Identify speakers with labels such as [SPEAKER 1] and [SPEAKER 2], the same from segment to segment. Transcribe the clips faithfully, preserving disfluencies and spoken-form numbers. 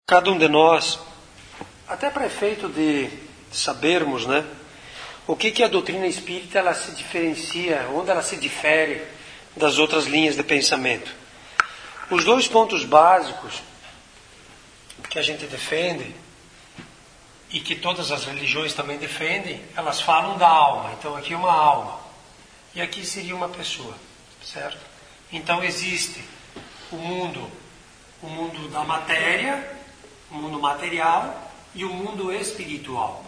[SPEAKER 1] cada um de nós, até para efeito de sabermos, né, o que que a doutrina espírita ela se diferencia, onde ela se difere das outras linhas de pensamento. Os dois pontos básicos que a gente defende e que todas as religiões também defendem, elas falam da alma. Então aqui é uma alma e aqui seria uma pessoa, certo? Então existe o mundo, o mundo da matéria, o mundo material e o mundo espiritual.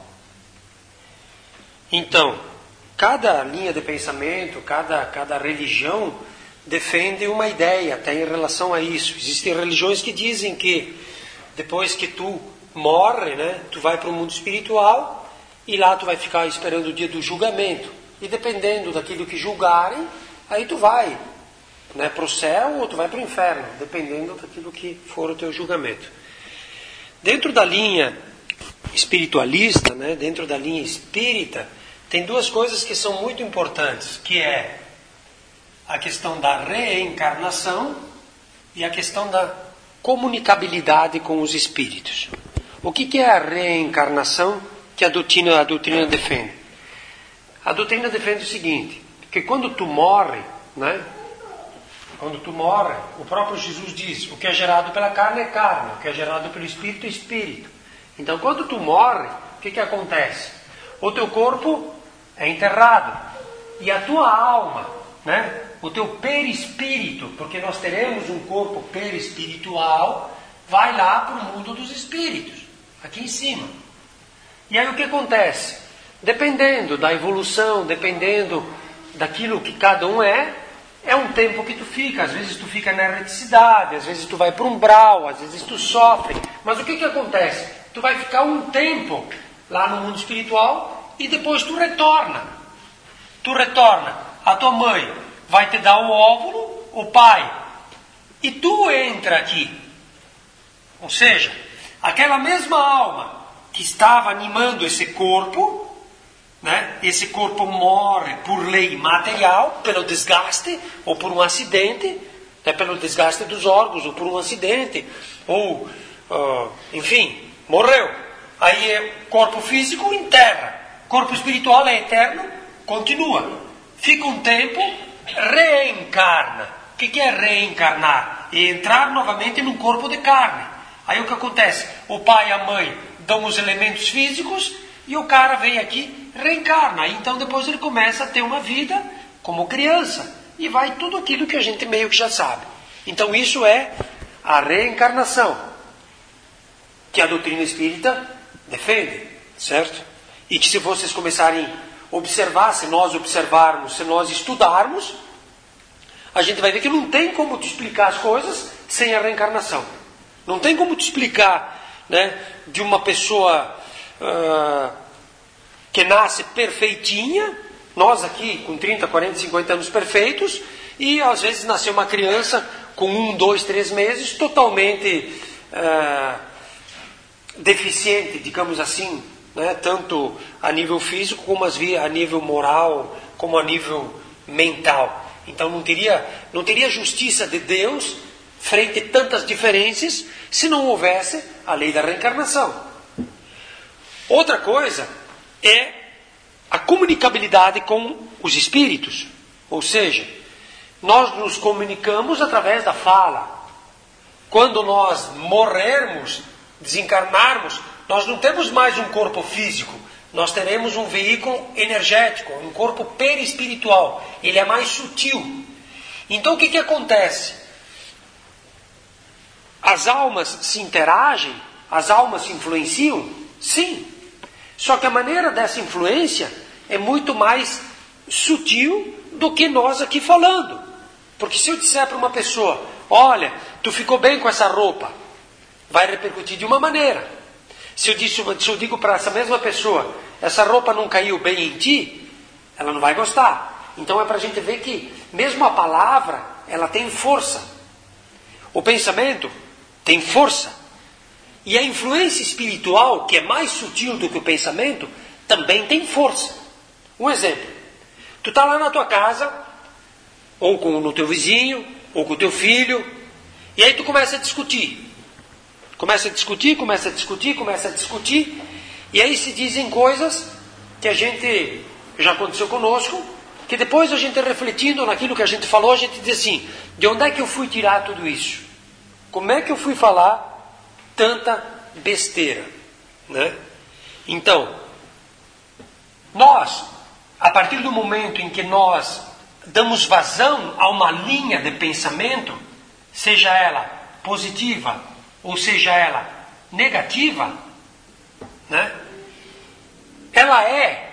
[SPEAKER 1] Então, cada linha de pensamento, cada, cada religião defende uma ideia até em relação a isso. Existem religiões que dizem que depois que tu morre, né, tu vai para o mundo espiritual e lá tu vai ficar esperando o dia do julgamento. E dependendo daquilo que julgarem, aí tu vai, né, para o céu ou tu vai para o inferno, dependendo daquilo que for o teu julgamento. Dentro da linha espiritualista, né, dentro da linha espírita, tem duas coisas que são muito importantes, que é a questão da reencarnação e a questão da comunicabilidade com os espíritos. O que que é a reencarnação que a doutrina, a doutrina defende? A doutrina defende o seguinte, que quando tu morre, né, quando tu morre, o próprio Jesus diz, o que é gerado pela carne é carne, o que é gerado pelo espírito é espírito. Então quando tu morre, o que que acontece? O teu corpo é enterrado e a tua alma, né, o teu perispírito, porque nós teremos um corpo perispiritual, vai lá para o mundo dos espíritos, aqui em cima. E aí o que acontece? Dependendo da evolução, dependendo daquilo que cada um é, é um tempo que tu fica. Às vezes tu fica na erreticidade, às vezes tu vai para um umbral, às vezes tu sofre. Mas o que que acontece? Tu vai ficar um tempo lá no mundo espiritual e depois tu retorna. Tu retorna. A tua mãe vai te dar o óvulo, o pai, e tu entra aqui. Ou seja, aquela mesma alma que estava animando esse corpo, né? Esse corpo morre por lei material, pelo desgaste, ou por um acidente, né? Pelo desgaste dos órgãos, ou por um acidente, ou, uh, enfim, morreu. Aí o corpo físico enterra. Corpo espiritual é eterno, continua. Fica um tempo, reencarna. O que é reencarnar? É entrar novamente num corpo de carne. Aí o que acontece? O pai e a mãe dão os elementos físicos e o cara vem aqui, reencarna. Aí, então depois ele começa a ter uma vida como criança. E vai tudo aquilo que a gente meio que já sabe. Então isso é a reencarnação que a doutrina espírita defende, certo? E que se vocês começarem a observar, se nós observarmos, se nós estudarmos, a gente vai ver que não tem como te explicar as coisas sem a reencarnação. Não tem como te explicar, né, de uma pessoa uh, que nasce perfeitinha, nós aqui com trinta, quarenta, cinquenta anos perfeitos, e às vezes nasceu uma criança com um, dois, três meses totalmente uh, deficiente, digamos assim, né, tanto a nível físico como a nível moral, como a nível mental. Então não teria, não teria justiça de Deus frente a tantas diferenças se não houvesse a lei da reencarnação. Outra coisa é a comunicabilidade com os espíritos. Ou seja, nós nos comunicamos através da fala. Quando nós morrermos, desencarnarmos, nós não temos mais um corpo físico, nós teremos um veículo energético, um corpo perispiritual. Ele é mais sutil. Então o que que acontece? As almas se interagem, as almas se influenciam? Sim. Só que a maneira dessa influência é muito mais sutil do que nós aqui falando. Porque se eu disser para uma pessoa, olha, tu ficou bem com essa roupa, vai repercutir de uma maneira. Se eu, disse, se eu digo para essa mesma pessoa, essa roupa não caiu bem em ti, ela não vai gostar. Então é para a gente ver que mesmo a palavra, ela tem força. O pensamento tem força. E a influência espiritual, que é mais sutil do que o pensamento, também tem força. Um exemplo. Tu está lá na tua casa, ou com o teu vizinho, ou com o teu filho, e aí tu começa a discutir. Começa a discutir, começa a discutir, começa a discutir, e aí se dizem coisas que a gente, já aconteceu conosco, que depois a gente refletindo naquilo que a gente falou, a gente diz assim, de onde é que eu fui tirar tudo isso? Como é que eu fui falar tanta besteira? Né? Então, nós, a partir do momento em que nós damos vazão a uma linha de pensamento, seja ela positiva ou seja ela negativa, né? Ela é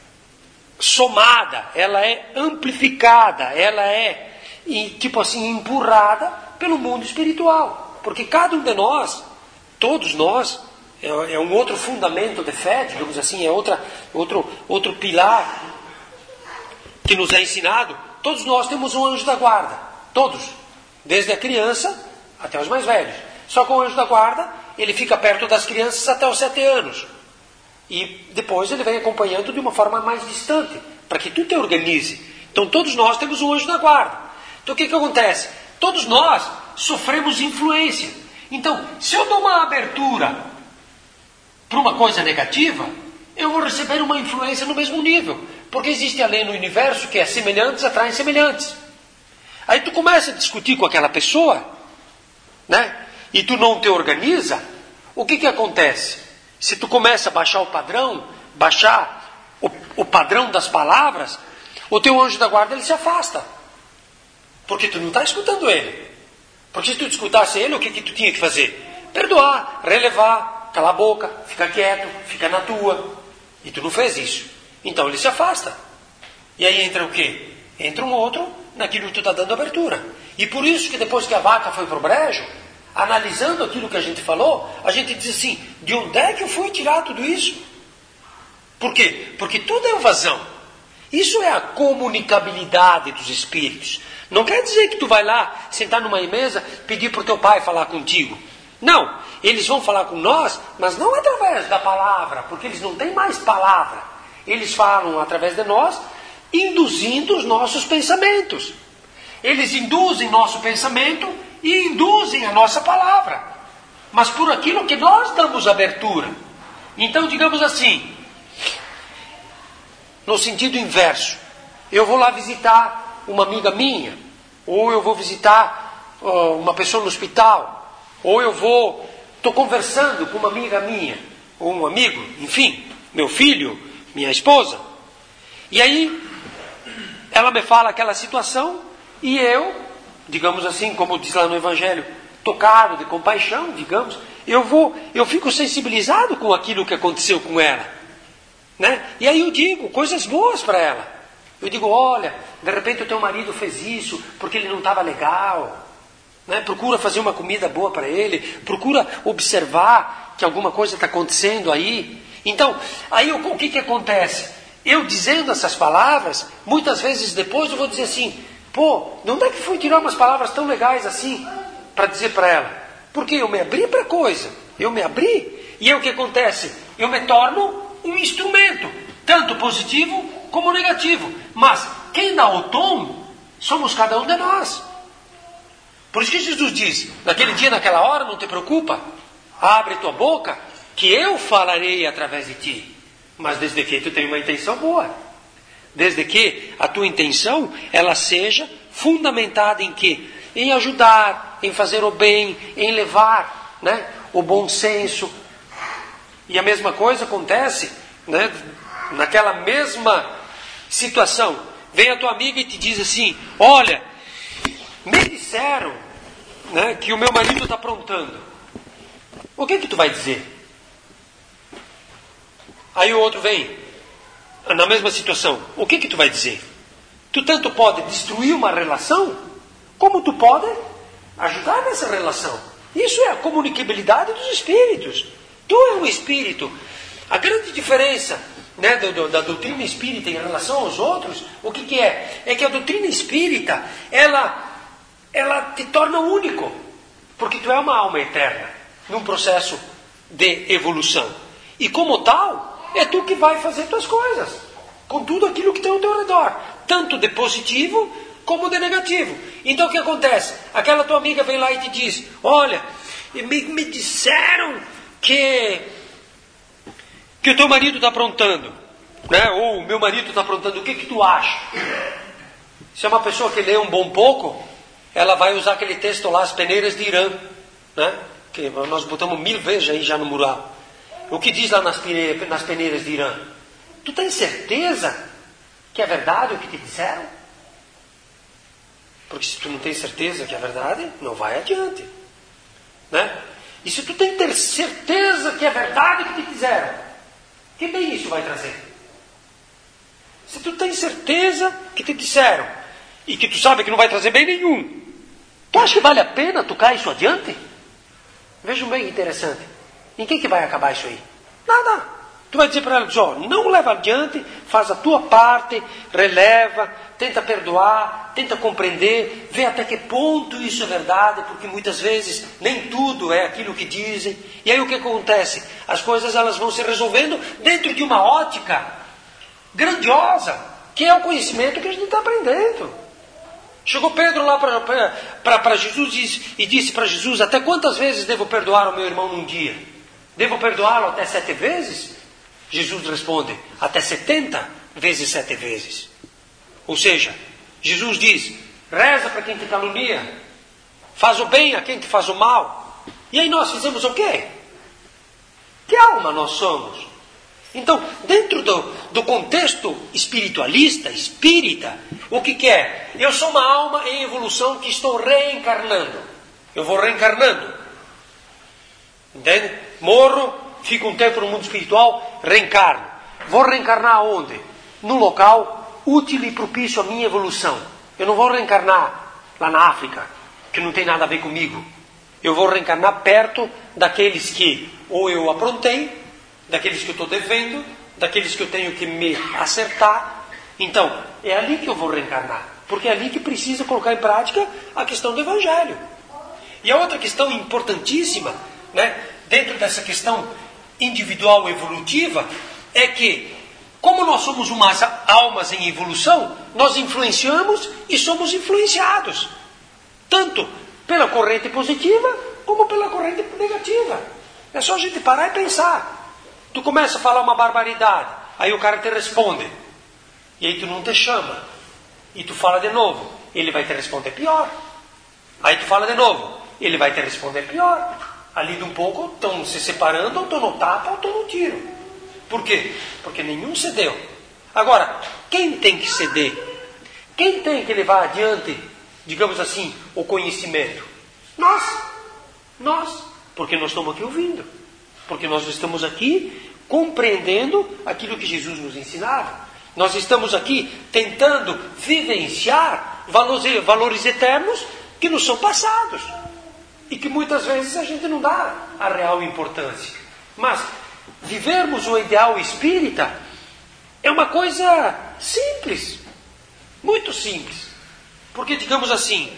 [SPEAKER 1] somada, ela é amplificada, ela é, tipo assim, empurrada pelo mundo espiritual. Porque cada um de nós, todos nós, é um outro fundamento de fé, digamos assim, é outra, outro, outro pilar que nos é ensinado. Todos nós temos um anjo da guarda, todos, desde a criança até os mais velhos. Só que o anjo da guarda, ele fica perto das crianças até os sete anos. E depois ele vem acompanhando de uma forma mais distante, para que tu te organize. Então todos nós temos um anjo da guarda. Então o que que acontece? Todos nós sofremos influência. Então, se eu dou uma abertura para uma coisa negativa, eu vou receber uma influência no mesmo nível. Porque existe a lei no universo que é semelhantes atraem semelhantes. Aí tu começa a discutir com aquela pessoa, né? E tu não te organiza, o que que acontece? Se tu começa a baixar o padrão, baixar o, o padrão das palavras, o teu anjo da guarda ele se afasta. Porque tu não está escutando ele. Porque se tu escutasse ele, o que que tu tinha que fazer? Perdoar, relevar, calar a boca, ficar quieto, ficar na tua. E tu não fez isso. Então ele se afasta. E aí entra o quê? Entra um outro naquilo que tu está dando abertura. E por isso que depois que a vaca foi para o brejo, analisando aquilo que a gente falou, a gente diz assim, de onde é que eu fui tirar tudo isso? Por quê? Porque tudo é vazão. Isso é a comunicabilidade dos espíritos. Não quer dizer que tu vai lá, sentar numa mesa, pedir para o teu pai falar contigo. Não, eles vão falar com nós, mas não através da palavra, porque eles não têm mais palavra. Eles falam através de nós, induzindo os nossos pensamentos. Eles induzem nosso pensamento e induzem a nossa palavra. Mas por aquilo que nós damos abertura. Então, digamos assim, no sentido inverso, eu vou lá visitar uma amiga minha, ou eu vou visitar uh, uma pessoa no hospital, ou eu vou, estou conversando com uma amiga minha, ou um amigo, enfim, meu filho, minha esposa, e aí ela me fala aquela situação, e eu, digamos assim, como diz lá no Evangelho, tocado de compaixão, digamos, eu vou, eu fico sensibilizado com aquilo que aconteceu com ela, né? E aí eu digo coisas boas para ela. Eu digo, olha, de repente o teu marido fez isso porque ele não estava legal, né? Procura fazer uma comida boa para ele, procura observar que alguma coisa está acontecendo aí. Então, aí o, o que que acontece? Eu dizendo essas palavras, muitas vezes depois eu vou dizer assim, pô, de onde é que fui tirar umas palavras tão legais assim para dizer para ela? Porque eu me abri para coisa, eu me abri, e aí o que acontece? Eu me torno um instrumento, tanto positivo como negativo. Mas quem dá o tom somos cada um de nós. Por isso que Jesus diz, naquele dia, naquela hora, não te preocupa, abre tua boca, que eu falarei através de ti. Mas desde que tu tenha uma intenção boa. Desde que a tua intenção, ela seja fundamentada em quê? Em ajudar, em fazer o bem, em levar, né, o bom senso. E a mesma coisa acontece, né, naquela mesma situação. Vem a tua amiga e te diz assim, olha, me disseram, né, que o meu marido está aprontando. O que que tu vai dizer? Aí o outro vem, na mesma situação. O que que tu vai dizer? Tu tanto pode destruir uma relação, como tu pode ajudar nessa relação. Isso é a comunicabilidade dos espíritos. Tu é um espírito. A grande diferença, né, do, do, da doutrina espírita em relação aos outros, o que que é? É que a doutrina espírita, ela, ela te torna único. Porque tu é uma alma eterna, num processo de evolução. E como tal, é tu que vai fazer tuas coisas, com tudo aquilo que tem ao teu redor, tanto de positivo como de negativo. Então o que acontece? Aquela tua amiga vem lá e te diz, olha, e me, me disseram que, que o teu marido está aprontando, né? Ou o meu marido está aprontando, o que que tu acha? Se é uma pessoa que lê um bom pouco, ela vai usar aquele texto lá, as peneiras de Irã, né? Que nós botamos mil vezes aí já no mural. O que diz lá nas peneiras, nas peneiras de Irã? Tu tens certeza que é verdade o que te disseram? Porque se tu não tens certeza que é verdade, não vai adiante, né? E se tu tens ter certeza que é verdade o que te disseram, que bem isso vai trazer? Se tu tens certeza que te disseram e que tu sabe que não vai trazer bem nenhum, tu acha que vale a pena tocar isso adiante? Vejam bem que interessante. Em que que vai acabar isso aí? Nada. Tu vai dizer para ela, ó, não leva adiante, faz a tua parte, releva, tenta perdoar, tenta compreender, vê até que ponto isso é verdade, porque muitas vezes nem tudo é aquilo que dizem. E aí o que acontece? As coisas elas vão se resolvendo dentro de uma ótica grandiosa, que é o conhecimento que a gente está aprendendo. Chegou Pedro lá para Jesus e, e disse para Jesus, até quantas vezes devo perdoar o meu irmão num dia? Devo perdoá-lo até sete vezes? Jesus responde, até setenta vezes sete vezes. Ou seja, Jesus diz, reza para quem te calunia, faz o bem a quem te faz o mal. E aí nós fizemos o quê? Que alma nós somos? Então, dentro do, do contexto espiritualista, espírita, o que, que é? Eu sou uma alma em evolução que estou reencarnando. Eu vou reencarnando. Entende? Morro, fico um tempo no mundo espiritual, reencarno. Vou reencarnar aonde? Num local útil e propício à minha evolução. Eu não vou reencarnar lá na África, que não tem nada a ver comigo. Eu vou reencarnar perto daqueles que ou eu aprontei, daqueles que eu estou devendo, daqueles que eu tenho que me acertar. Então, é ali que eu vou reencarnar. Porque é ali que precisa colocar em prática a questão do Evangelho. E a outra questão importantíssima, né, dentro dessa questão individual evolutiva, é que, como nós somos umas almas em evolução, nós influenciamos e somos influenciados. Tanto pela corrente positiva, como pela corrente negativa. É só a gente parar e pensar. Tu começa a falar uma barbaridade, aí o cara te responde, e aí tu não te chama, e tu fala de novo, ele vai te responder pior. Aí tu fala de novo, ele vai te responder pior. Ali de um pouco estão se separando, ou estão no tapa, ou estão no tiro. Por quê? Porque nenhum cedeu. Agora, quem tem que ceder? Quem tem que levar adiante, digamos assim, o conhecimento? Nós. Nós. Porque nós estamos aqui ouvindo. Porque nós estamos aqui compreendendo aquilo que Jesus nos ensinava. Nós estamos aqui tentando vivenciar valores, valores eternos que nos são passados. E que muitas vezes a gente não dá a real importância. Mas vivermos o ideal espírita é uma coisa simples. Muito simples. Porque, digamos assim,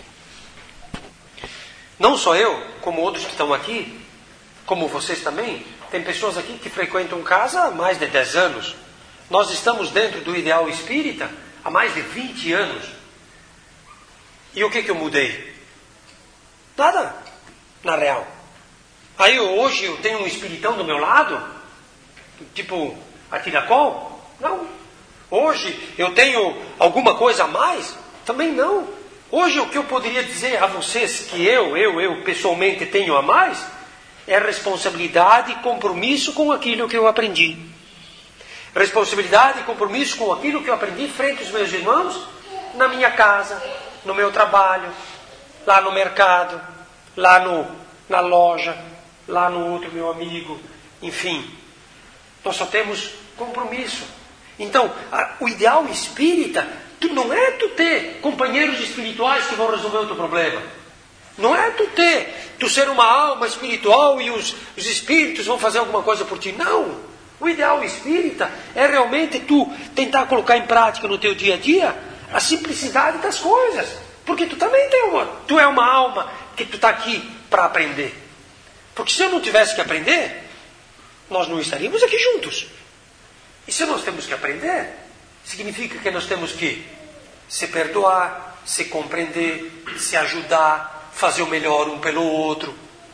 [SPEAKER 1] não só eu, como outros que estão aqui, como vocês também, tem pessoas aqui que frequentam casa há mais de dez anos. Nós estamos dentro do ideal espírita há mais de vinte anos. E o que que eu mudei? Nada, na real. Aí eu, hoje eu tenho um espiritão do meu lado, tipo a tiracol? Não. Hoje eu tenho alguma coisa a mais? Também não. Hoje o que eu poderia dizer a vocês que eu, eu, eu pessoalmente tenho a mais é responsabilidade e compromisso com aquilo que eu aprendi. Responsabilidade e compromisso com aquilo que eu aprendi frente aos meus irmãos, na minha casa, no meu trabalho, lá no mercado, lá no, na loja, lá no outro meu amigo, enfim. Nós só temos compromisso. Então, a, o ideal espírita tu, não é tu ter companheiros espirituais que vão resolver o teu problema. Não é tu ter, tu ser uma alma espiritual e os, os espíritos vão fazer alguma coisa por ti. Não. O ideal espírita é realmente tu tentar colocar em prática no teu dia a dia a simplicidade das coisas. Porque tu também tem uma, tu é uma alma que tu está aqui para aprender. Porque se eu não tivesse que aprender, nós não estaríamos aqui juntos. E se nós temos que aprender, significa que nós temos que se perdoar, se compreender, se ajudar, fazer o melhor um pelo outro.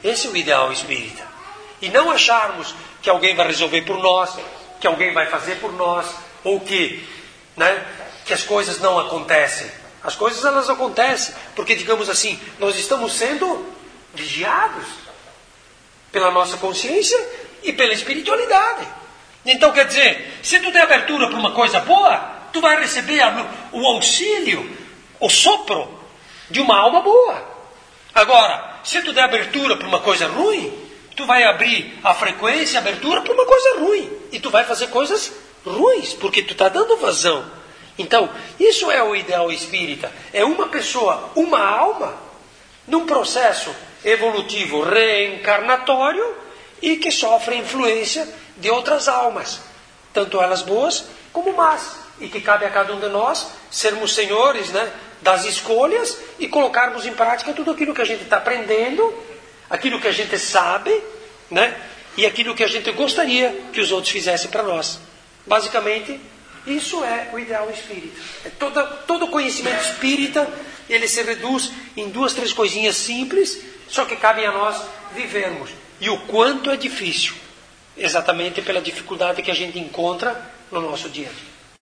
[SPEAKER 1] Esse é o ideal espírita. E não acharmos que alguém vai resolver por nós, que alguém vai fazer por nós, ou que, né, que as coisas não acontecem. As coisas elas acontecem, porque, digamos assim, nós estamos sendo vigiados pela nossa consciência e pela espiritualidade. Então, quer dizer, se tu der abertura para uma coisa boa, tu vai receber o auxílio, o sopro de uma alma boa. Agora, se tu der abertura para uma coisa ruim, tu vai abrir a frequência, a abertura para uma coisa ruim. E tu vai fazer coisas ruins, porque tu está dando vazão. Então, isso é o ideal espírita. É uma pessoa, uma alma, num processo evolutivo reencarnatório e que sofre influência de outras almas, tanto elas boas como más. E que cabe a cada um de nós sermos senhores, né, das escolhas e colocarmos em prática tudo aquilo que a gente está aprendendo, aquilo que a gente sabe, né, e aquilo que a gente gostaria que os outros fizessem para nós. Basicamente, isso é o ideal espírita. É toda, todo conhecimento espírita, ele se reduz em duas, três coisinhas simples, só que cabem a nós vivermos. E o quanto é difícil, exatamente pela dificuldade que a gente encontra no nosso dia a dia.